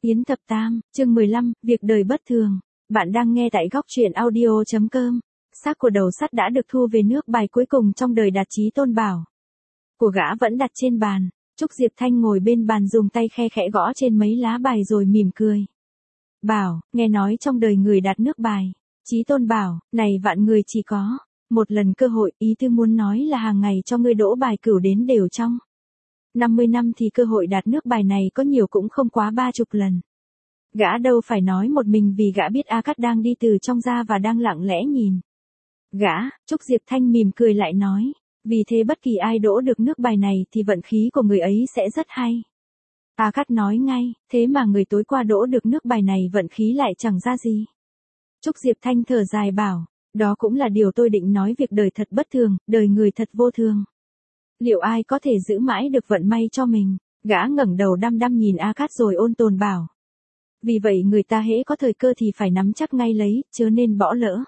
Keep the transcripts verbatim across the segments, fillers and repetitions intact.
Yến Thập Tam, chương mười lăm, việc đời bất thường. Bạn đang nghe tại góc truyện audio chấm com. Xác của đầu sắt đã được thu về nước, bài cuối cùng trong đời Đạt Chí Tôn Bảo. Của gã vẫn đặt trên bàn. Trúc Diệp Thanh ngồi bên bàn dùng tay khe khẽ gõ trên mấy lá bài rồi mỉm cười. Bảo, nghe nói trong đời người đạt nước bài. Chí Tôn bảo, này vạn người chỉ có một lần cơ hội, ý tư muốn nói là hàng ngày cho ngươi đỗ bài cửu đến đều trong năm mươi năm thì cơ hội đạt nước bài này có nhiều cũng không quá ba chục lần. Gã đâu phải nói một mình, vì gã biết A Cát đang đi từ trong ra và đang lặng lẽ nhìn gã. Trúc Diệp Thanh mỉm cười lại nói, vì thế bất kỳ ai đỗ được nước bài này thì vận khí của người ấy sẽ rất hay. A Cát nói ngay, thế mà người tối qua đỗ được nước bài này vận khí lại chẳng ra gì. Trúc Diệp Thanh thở dài bảo, đó cũng là điều tôi định nói, việc đời thật bất thường, đời người thật vô thường. Liệu ai có thể giữ mãi được vận may cho mình? Gã ngẩng đầu đăm đăm nhìn A Cát rồi ôn tồn bảo. Vì vậy người ta hễ có thời cơ thì phải nắm chắc ngay lấy, chớ nên bỏ lỡ.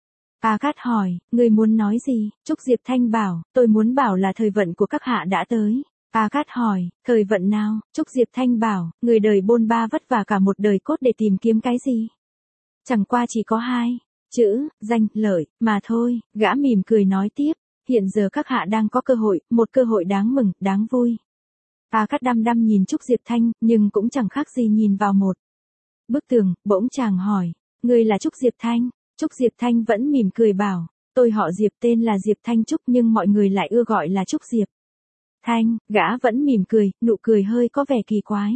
A Cát hỏi, ngươi muốn nói gì? Trúc Diệp Thanh bảo, tôi muốn bảo là thời vận của các hạ đã tới. A Cát hỏi, thời vận nào? Trúc Diệp Thanh bảo, người đời bôn ba vất vả cả một đời cốt để tìm kiếm cái gì? Chẳng qua chỉ có hai chữ, danh, lợi, mà thôi. Gã mỉm cười nói tiếp, hiện giờ các hạ đang có cơ hội, một cơ hội đáng mừng, đáng vui. A Cát đăm đăm nhìn Trúc Diệp Thanh, nhưng cũng chẳng khác gì nhìn vào một bức tường. Bỗng chàng hỏi, ngươi là Trúc Diệp Thanh? Trúc Diệp Thanh vẫn mỉm cười bảo, tôi họ Diệp, tên là Diệp Thanh Trúc, nhưng mọi người lại ưa gọi là Trúc Diệp Thanh. Gã vẫn mỉm cười, nụ cười hơi có vẻ kỳ quái.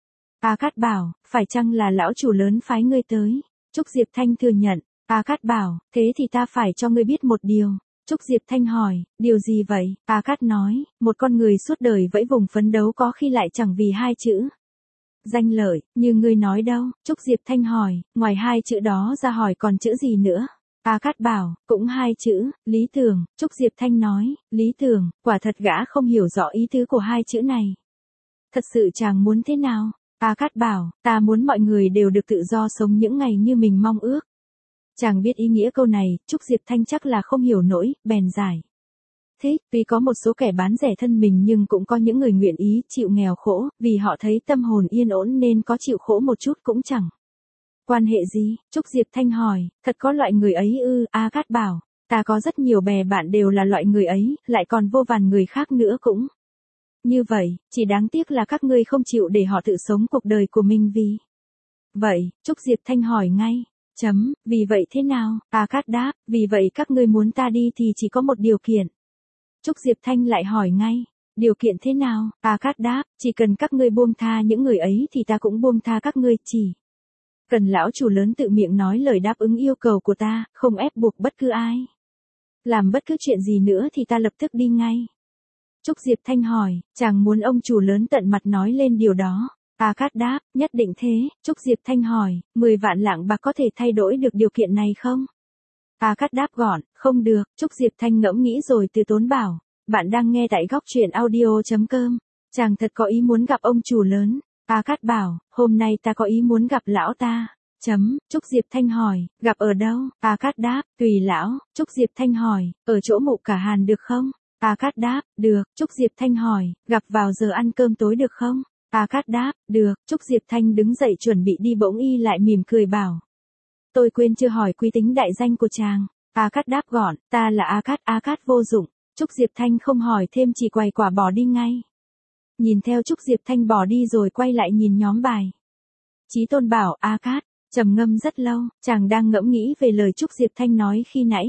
A Cát bảo, phải chăng là lão chủ lớn phái ngươi tới? Trúc Diệp Thanh thừa nhận. A Cát bảo, thế thì ta phải cho ngươi biết một điều. Trúc Diệp Thanh hỏi, điều gì vậy? A Cát nói, một con người suốt đời vẫy vùng phấn đấu có khi lại chẳng vì hai chữ danh lợi, như ngươi nói đâu. Trúc Diệp Thanh hỏi, ngoài hai chữ đó ra hỏi còn chữ gì nữa? A Cát bảo, cũng hai chữ, lý tưởng. Trúc Diệp Thanh nói, lý tưởng, quả thật gã không hiểu rõ ý tứ của hai chữ này. Thật sự chàng muốn thế nào? A Cát bảo, ta muốn mọi người đều được tự do sống những ngày như mình mong ước. Chàng biết ý nghĩa câu này, Trúc Diệp Thanh chắc là không hiểu nổi, bèn giải thích, tuy có một số kẻ bán rẻ thân mình nhưng cũng có những người nguyện ý chịu nghèo khổ, vì họ thấy tâm hồn yên ổn nên có chịu khổ một chút cũng chẳng quan hệ gì. Trúc Diệp Thanh hỏi, thật có loại người ấy ư? A Cát bảo, ta có rất nhiều bè bạn đều là loại người ấy, lại còn vô vàn người khác nữa cũng như vậy, chỉ đáng tiếc là các ngươi không chịu để họ tự sống cuộc đời của mình vì vậy. Trúc Diệp Thanh hỏi ngay, chấm, vì vậy thế nào? A Cát đáp, vì vậy các ngươi muốn ta đi thì chỉ có một điều kiện. Trúc Diệp Thanh lại hỏi ngay, điều kiện thế nào? A Cát đáp, chỉ cần các ngươi buông tha những người ấy thì ta cũng buông tha các ngươi, chỉ cần lão chủ lớn tự miệng nói lời đáp ứng yêu cầu của ta, không ép buộc bất cứ ai làm bất cứ chuyện gì nữa thì ta lập tức đi ngay. Trúc Diệp Thanh hỏi, chàng muốn ông chủ lớn tận mặt nói lên điều đó? A Cát đáp, nhất định thế. Trúc Diệp Thanh hỏi, mười vạn lạng bạc có thể thay đổi được điều kiện này không? A Cát đáp gọn, không được. Trúc Diệp Thanh ngẫm nghĩ rồi từ tốn bảo, bạn đang nghe tại góc truyện audio chấm com. Chàng thật có ý muốn gặp ông chủ lớn. A Cát bảo, hôm nay ta có ý muốn gặp lão ta. Chấm. Trúc Diệp Thanh hỏi, gặp ở đâu? A Cát đáp, tùy lão. Trúc Diệp Thanh hỏi, ở chỗ Mụ Cả Hàn được không? A Cát đáp, được. Trúc Diệp Thanh hỏi, gặp vào giờ ăn cơm tối được không? A Cát đáp, được. Trúc Diệp Thanh đứng dậy chuẩn bị đi, bỗng y lại mỉm cười bảo, tôi quên chưa hỏi quý tính đại danh của chàng. A Cát đáp gọn, ta là A Cát. A Cát vô dụng. Trúc Diệp Thanh không hỏi thêm, chỉ quay quả bỏ đi ngay. Nhìn theo Trúc Diệp Thanh bỏ đi rồi quay lại nhìn nhóm bài. Chí Tôn bảo, A Cát trầm ngâm rất lâu, chàng đang ngẫm nghĩ về lời Trúc Diệp Thanh nói khi nãy.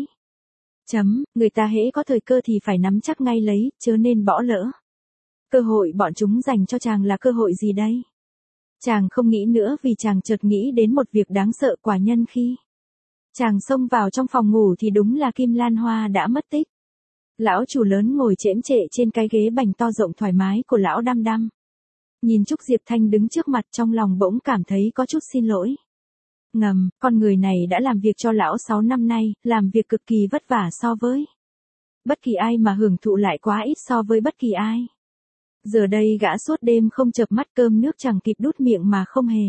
Chấm, người ta hễ có thời cơ thì phải nắm chắc ngay lấy, chớ nên bỏ lỡ. Cơ hội bọn chúng dành cho chàng là cơ hội gì đây? Chàng không nghĩ nữa, vì chàng chợt nghĩ đến một việc đáng sợ. Quả nhân khi chàng xông vào trong phòng ngủ thì đúng là Kim Lan Hoa đã mất tích. Lão chủ lớn ngồi chễm chệ trên cái ghế bành to rộng thoải mái của lão đăm đăm. Nhìn Trúc Diệp Thanh đứng trước mặt, trong lòng bỗng cảm thấy có chút xin lỗi. Ngầm, con người này đã làm việc cho lão sáu năm nay, làm việc cực kỳ vất vả so với bất kỳ ai mà hưởng thụ lại quá ít so với bất kỳ ai. Giờ đây gã suốt đêm không chợp mắt, cơm nước chẳng kịp đút miệng mà không hề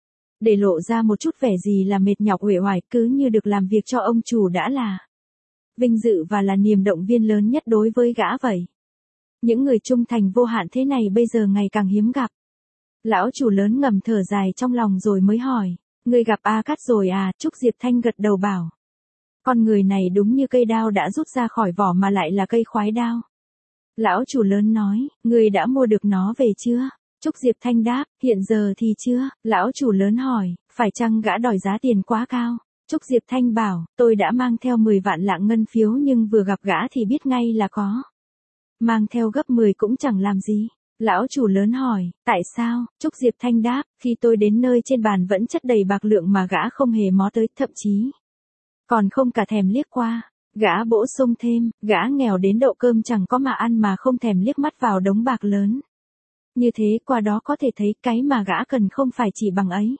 để lộ ra một chút vẻ gì là mệt nhọc uể oải, cứ như được làm việc cho ông chủ đã là vinh dự và là niềm động viên lớn nhất đối với gã vậy. Những người trung thành vô hạn thế này bây giờ ngày càng hiếm gặp. Lão chủ lớn ngầm thở dài trong lòng rồi mới hỏi, ngươi gặp A Cát rồi à? Trúc Diệp Thanh gật đầu bảo. Con người này đúng như cây đao đã rút ra khỏi vỏ mà lại là cây khoái đao. Lão chủ lớn nói, ngươi đã mua được nó về chưa? Trúc Diệp Thanh đáp, hiện giờ thì chưa. Lão chủ lớn hỏi, phải chăng gã đòi giá tiền quá cao? Trúc Diệp Thanh bảo, tôi đã mang theo mười vạn lạng ngân phiếu nhưng vừa gặp gã thì biết ngay là có. Mang theo gấp mười cũng chẳng làm gì. Lão chủ lớn hỏi, tại sao? Trúc Diệp Thanh đáp, khi tôi đến nơi trên bàn vẫn chất đầy bạc lượng mà gã không hề mó tới, thậm chí còn không cả thèm liếc qua. Gã bổ sung thêm, gã nghèo đến độ cơm chẳng có mà ăn mà không thèm liếc mắt vào đống bạc lớn. Như thế qua đó có thể thấy cái mà gã cần không phải chỉ bằng ấy.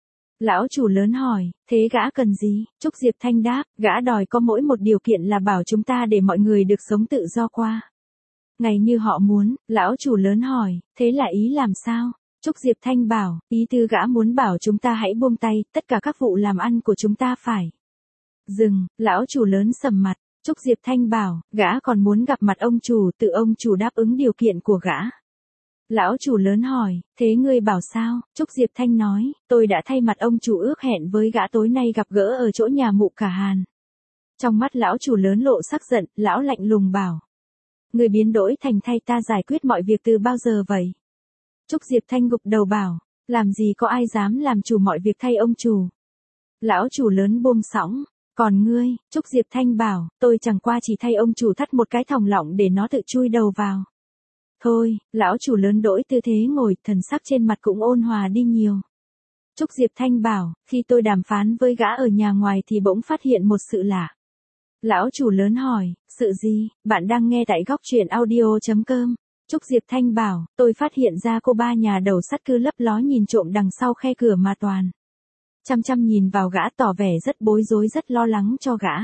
Lão chủ lớn hỏi, thế gã cần gì? Trúc Diệp Thanh đáp, gã đòi có mỗi một điều kiện là bảo chúng ta để mọi người được sống tự do qua ngày như họ muốn. Lão chủ lớn hỏi, thế là ý làm sao? Trúc Diệp Thanh bảo, ý tư gã muốn bảo chúng ta hãy buông tay, tất cả các vụ làm ăn của chúng ta phải dừng. Lão chủ lớn sầm mặt. Trúc Diệp Thanh bảo, gã còn muốn gặp mặt ông chủ, tự ông chủ đáp ứng điều kiện của gã. Lão chủ lớn hỏi, thế ngươi bảo sao? Trúc Diệp Thanh nói, tôi đã thay mặt ông chủ ước hẹn với gã tối nay gặp gỡ ở chỗ nhà mụ cả Hàn. Trong mắt lão chủ lớn lộ sắc giận, lão lạnh lùng bảo. Ngươi biến đổi thành thay ta giải quyết mọi việc từ bao giờ vậy? Trúc Diệp Thanh gục đầu bảo, làm gì có ai dám làm chủ mọi việc thay ông chủ? Lão chủ lớn buông xõng, còn ngươi? Trúc Diệp Thanh bảo, tôi chẳng qua chỉ thay ông chủ thắt một cái thòng lọng để nó tự chui đầu vào. Thôi, lão chủ lớn đổi tư thế ngồi, thần sắc trên mặt cũng ôn hòa đi nhiều. Trúc Diệp Thanh bảo, khi tôi đàm phán với gã ở nhà ngoài thì bỗng phát hiện một sự lạ. Lão chủ lớn hỏi, sự gì? Bạn đang nghe tại góc truyện audio chấm com. Trúc Diệp Thanh bảo, tôi phát hiện ra cô ba nhà đầu sắt cứ lấp ló nhìn trộm đằng sau khe cửa mà toàn. Chăm chăm nhìn vào gã tỏ vẻ rất bối rối rất lo lắng cho gã.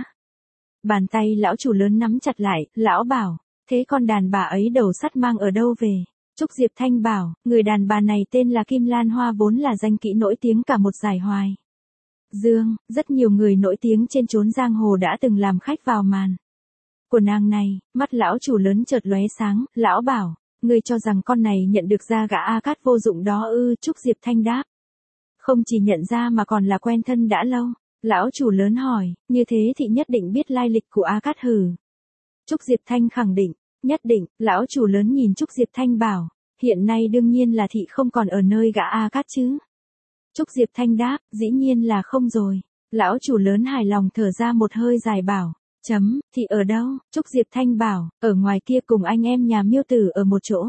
Bàn tay lão chủ lớn nắm chặt lại, lão bảo, thế con đàn bà ấy đầu sắt mang ở đâu về? Trúc Diệp Thanh bảo, người đàn bà này tên là Kim Lan Hoa vốn là danh kỹ nổi tiếng cả một giải hoài dương, rất nhiều người nổi tiếng trên chốn giang hồ đã từng làm khách vào màn của nàng này. Mắt lão chủ lớn chợt lóe sáng, lão bảo, ngươi cho rằng con này nhận được ra gã A Cát vô dụng đó ư? Trúc Diệp Thanh đáp, không chỉ nhận ra mà còn là quen thân đã lâu. Lão chủ lớn hỏi, như thế thì nhất định biết lai lịch của A Cát hử? Trúc Diệp Thanh khẳng định, nhất định. Lão chủ lớn nhìn Trúc Diệp Thanh bảo, hiện nay đương nhiên là thị không còn ở nơi gã A Cát chứ? Trúc Diệp Thanh đáp, dĩ nhiên là không rồi. Lão chủ lớn hài lòng thở ra một hơi dài bảo, chấm, thị ở đâu? Trúc Diệp Thanh bảo, ở ngoài kia cùng anh em nhà Miêu Tử ở một chỗ.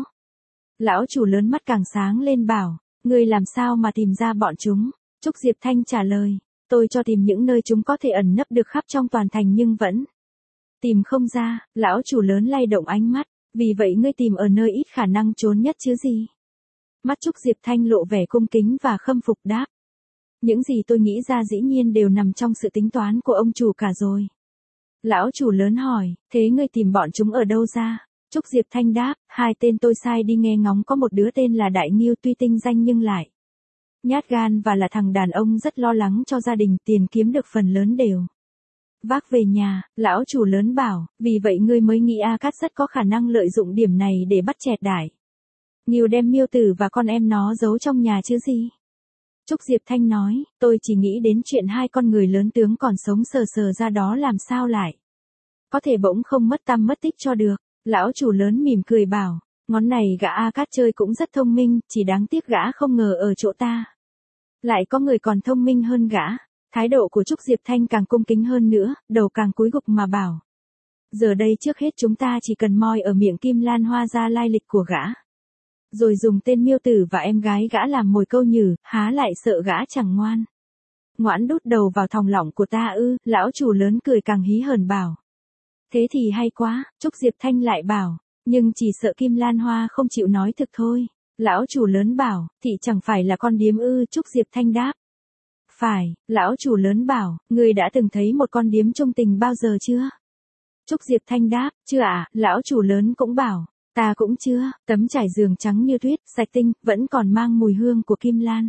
Lão chủ lớn mắt càng sáng lên bảo, ngươi làm sao mà tìm ra bọn chúng? Trúc Diệp Thanh trả lời, tôi cho tìm những nơi chúng có thể ẩn nấp được khắp trong toàn thành nhưng vẫn tìm không ra. Lão chủ lớn lay động ánh mắt, vì vậy ngươi tìm ở nơi ít khả năng trốn nhất chứ gì? Mắt Trúc Diệp Thanh lộ vẻ cung kính và khâm phục đáp. Những gì tôi nghĩ ra dĩ nhiên đều nằm trong sự tính toán của ông chủ cả rồi. Lão chủ lớn hỏi, thế ngươi tìm bọn chúng ở đâu ra? Trúc Diệp Thanh đáp, hai tên tôi sai đi nghe ngóng có một đứa tên là Đại Nghiêu tuy tinh danh nhưng lại nhát gan và là thằng đàn ông rất lo lắng cho gia đình, tiền kiếm được phần lớn đều vác về nhà. Lão chủ lớn bảo, vì vậy ngươi mới nghĩ A Cát rất có khả năng lợi dụng điểm này để bắt chẹt Đại Nghiêu đem Miêu Tử và con em nó giấu trong nhà chứ gì? Trúc Diệp Thanh nói, tôi chỉ nghĩ đến chuyện hai con người lớn tướng còn sống sờ sờ ra đó làm sao lại có thể bỗng không mất tăm mất tích cho được. Lão chủ lớn mỉm cười bảo, ngón này gã A Cát chơi cũng rất thông minh, chỉ đáng tiếc gã không ngờ ở chỗ ta lại có người còn thông minh hơn gã. Thái độ của Trúc Diệp Thanh càng cung kính hơn nữa, đầu càng cúi gục mà bảo, giờ đây trước hết chúng ta chỉ cần moi ở miệng Kim Lan Hoa ra lai lịch của gã, rồi dùng tên Miêu Tử và em gái gã làm mồi câu nhử, há lại sợ gã chẳng ngoan ngoãn đút đầu vào thòng lọng của ta ư? Lão chủ lớn cười càng hí hởn bảo, thế thì hay quá. Trúc Diệp Thanh lại bảo, nhưng chỉ sợ Kim Lan Hoa không chịu nói thực thôi. Lão chủ lớn bảo, thị chẳng phải là con điếm ư? Trúc Diệp Thanh đáp, phải. Lão chủ lớn bảo, ngươi đã từng thấy một con điếm trung tình bao giờ chưa? Trúc Diệp Thanh đáp, chưa ạ. Lão chủ lớn cũng bảo, ta cũng chưa. Tấm trải giường trắng như tuyết, sạch tinh, vẫn còn mang mùi hương của Kim Lan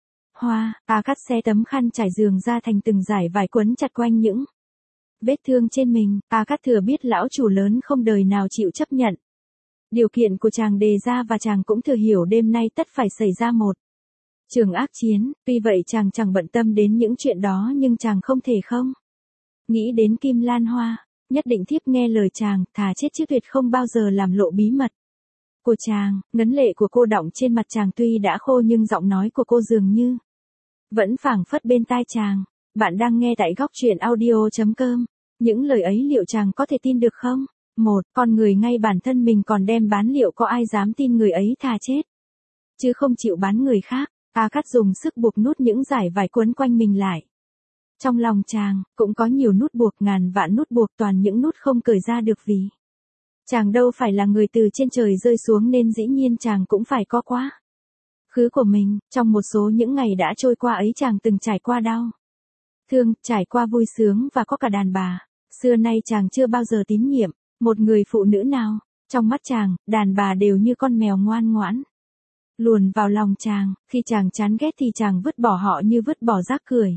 Hoa. A Cát xé tấm khăn trải giường ra thành từng dải vải quấn chặt quanh những vết thương trên mình. A Cát thừa biết lão chủ lớn không đời nào chịu chấp nhận Điều kiện của chàng đề ra và chàng cũng thừa hiểu đêm nay tất phải xảy ra một trường ác chiến, tuy vậy chàng chẳng bận tâm đến những chuyện đó nhưng chàng không thể không nghĩ đến Kim Lan Hoa, nhất định thiếp nghe lời chàng, thà chết chứ tuyệt không bao giờ làm lộ bí mật của chàng. Ngấn lệ của cô đọng trên mặt chàng tuy đã khô nhưng giọng nói của cô dường như vẫn phảng phất bên tai chàng. Bạn đang nghe tại góc truyện audio chấm com. Những lời ấy liệu chàng có thể tin được không? Một, con người ngay bản thân mình còn đem bán, liệu có ai dám tin người ấy thà chết chứ không chịu bán người khác. A Cát dùng sức buộc nút những dải vải quấn quanh mình lại. Trong lòng chàng cũng có nhiều nút buộc, ngàn vạn nút buộc, toàn những nút không cởi ra được vì chàng đâu phải là người từ trên trời rơi xuống nên dĩ nhiên chàng cũng phải có quá khứ của mình. Trong một số những ngày đã trôi qua ấy chàng từng trải qua đau thương, trải qua vui sướng và có cả đàn bà. Xưa nay chàng chưa bao giờ tín nhiệm một người phụ nữ nào. Trong mắt chàng, đàn bà đều như con mèo ngoan ngoãn luồn vào lòng chàng, khi chàng chán ghét thì chàng vứt bỏ họ như vứt bỏ rác rưởi.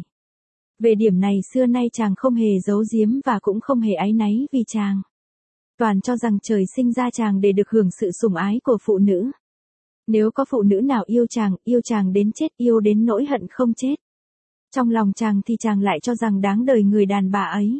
Về điểm này xưa nay chàng không hề giấu giếm và cũng không hề áy náy vì chàng toàn cho rằng trời sinh ra chàng để được hưởng sự sủng ái của phụ nữ. Nếu có phụ nữ nào yêu chàng, yêu chàng đến chết, yêu đến nỗi hận không chết trong lòng chàng thì chàng lại cho rằng đáng đời người đàn bà ấy.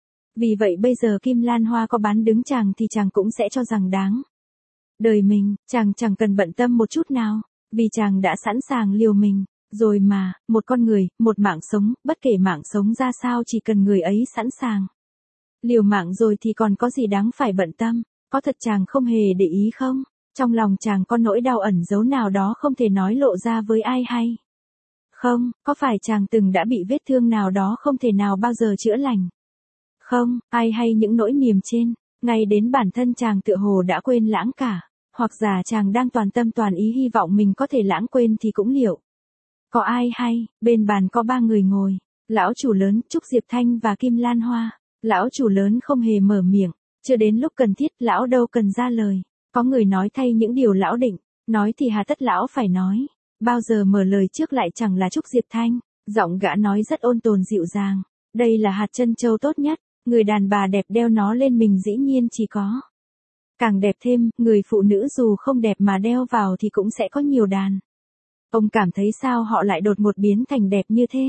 Vì vậy bây giờ Kim Lan Hoa có bán đứng chàng thì chàng cũng sẽ cho rằng đáng đời mình. Chàng chẳng cần bận tâm một chút nào, vì chàng đã sẵn sàng liều mình rồi mà. Một con người, một mạng sống, bất kể mạng sống ra sao, chỉ cần người ấy sẵn sàng liều mạng rồi thì còn có gì đáng phải bận tâm. Có thật chàng không hề để ý không? Trong lòng chàng có nỗi đau ẩn giấu nào đó không thể nói lộ ra với ai hay không? Có phải chàng từng đã bị vết thương nào đó không thể nào bao giờ chữa lành không? Ai hay những nỗi niềm trên, ngay đến bản thân chàng tựa hồ đã quên lãng cả. Hoặc giả chàng đang toàn tâm toàn ý hy vọng mình có thể lãng quên thì cũng liệu có ai hay. Bên bàn có ba người ngồi, lão chủ lớn, Trúc Diệp Thanh và Kim Lan Hoa. Lão chủ lớn không hề mở miệng, chưa đến lúc cần thiết, lão đâu cần ra lời. Có người nói thay những điều lão định nói thì hà tất lão phải nói. Bao giờ mở lời trước lại chẳng là Trúc Diệp Thanh. Giọng gã nói rất ôn tồn dịu dàng. Đây là hạt trân châu tốt nhất, người đàn bà đẹp đeo nó lên mình dĩ nhiên chỉ có càng đẹp thêm. Người phụ nữ dù không đẹp mà đeo vào thì cũng sẽ có nhiều đàn ông cảm thấy sao họ lại đột ngột biến thành đẹp như thế.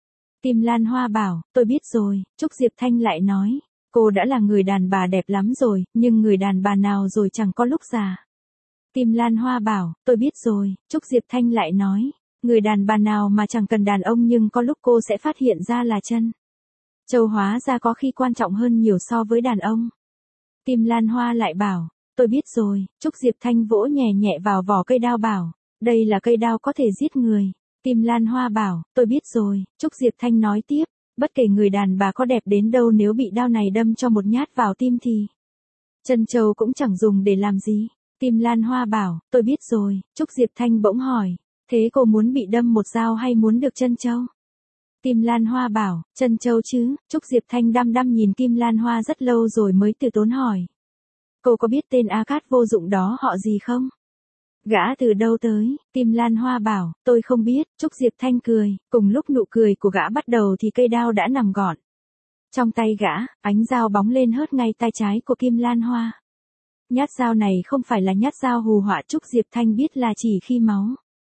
Kim Lan Hoa bảo, tôi biết rồi. Trúc Diệp Thanh lại nói, cô đã là người đàn bà đẹp lắm rồi, nhưng người đàn bà nào rồi chẳng có lúc già. Kim Lan Hoa bảo, tôi biết rồi. Trúc Diệp Thanh lại nói, người đàn bà nào mà chẳng cần đàn ông nhưng có lúc cô sẽ phát hiện ra là chân châu hóa ra có khi quan trọng hơn nhiều so với đàn ông. Kim Lan Hoa lại bảo, tôi biết rồi. Trúc Diệp Thanh vỗ nhẹ nhẹ vào vỏ cây đao bảo, đây là cây đao có thể giết người. Kim Lan Hoa bảo, tôi biết rồi. Trúc Diệp Thanh nói tiếp, bất kể người đàn bà có đẹp đến đâu nếu bị đao này đâm cho một nhát vào tim thì chân châu cũng chẳng dùng để làm gì. Kim Lan Hoa bảo, tôi biết rồi. Trúc Diệp Thanh bỗng hỏi, thế cô muốn bị đâm một dao hay muốn được chân châu? Kim Lan Hoa bảo, chân châu chứ. Trúc Diệp Thanh đăm đăm nhìn Kim Lan Hoa rất lâu rồi mới từ tốn hỏi, cô có biết tên A Cát vô dụng đó họ gì không? Gã từ đâu tới? Kim Lan Hoa bảo, tôi không biết. Trúc Diệp Thanh cười, cùng lúc nụ cười của gã bắt đầu thì cây đao đã nằm gọn trong tay gã, ánh dao bóng lên hớt ngay tay trái của Kim Lan Hoa. Nhát dao này không phải là nhát dao hù họa, Trúc Diệp Thanh biết là chỉ khi máu.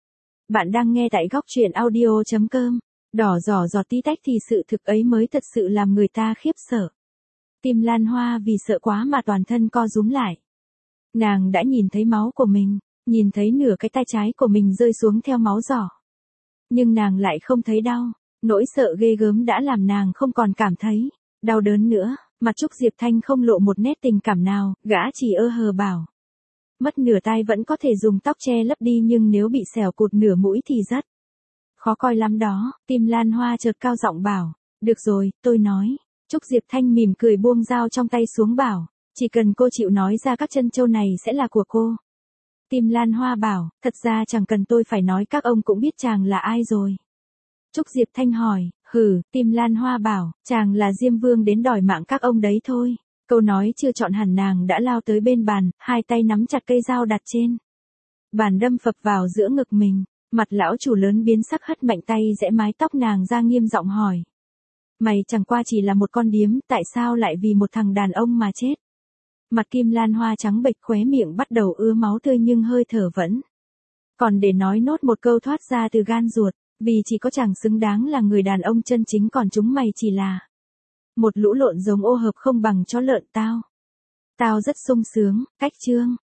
Bạn đang nghe tại góc truyện audio chấm com. Đỏ giỏ giọt tí tách thì sự thực ấy mới thật sự làm người ta khiếp sợ. Kim Lan Hoa vì sợ quá mà toàn thân co rúm lại. Nàng đã nhìn thấy máu của mình, nhìn thấy nửa cái tay trái của mình rơi xuống theo máu giỏ. Nhưng nàng lại không thấy đau, nỗi sợ ghê gớm đã làm nàng không còn cảm thấy đau đớn nữa. Mặt Trúc Diệp Thanh không lộ một nét tình cảm nào, gã chỉ ơ hờ bảo, mất nửa tai vẫn có thể dùng tóc che lấp đi nhưng nếu bị xẻo cụt nửa mũi thì rất khó coi lắm đó. Kim Lan Hoa chợt cao giọng bảo, được rồi, tôi nói. Trúc Diệp Thanh mỉm cười buông dao trong tay xuống bảo, chỉ cần cô chịu nói ra các chân châu này sẽ là của cô. Kim Lan Hoa bảo, thật ra chẳng cần tôi phải nói, các ông cũng biết chàng là ai rồi. Trúc Diệp Thanh hỏi, hừ. Kim Lan Hoa bảo, chàng là Diêm Vương đến đòi mạng các ông đấy thôi. Câu nói chưa chọn hẳn nàng đã lao tới bên bàn, hai tay nắm chặt cây dao đặt trên bàn đâm phập vào giữa ngực mình. Mặt lão chủ lớn biến sắc, hất mạnh tay rẽ mái tóc nàng ra nghiêm giọng hỏi, mày chẳng qua chỉ là một con điếm, tại sao lại vì một thằng đàn ông mà chết? Mặt Kim Lan Hoa trắng bệch, khóe miệng bắt đầu ứa máu tươi nhưng hơi thở vẫn còn để nói nốt một câu thoát ra từ gan ruột, vì chỉ có chàng xứng đáng là người đàn ông chân chính, còn chúng mày chỉ là một lũ lộn giống ô hợp không bằng chó lợn tao. Tao rất sung sướng, cách chương.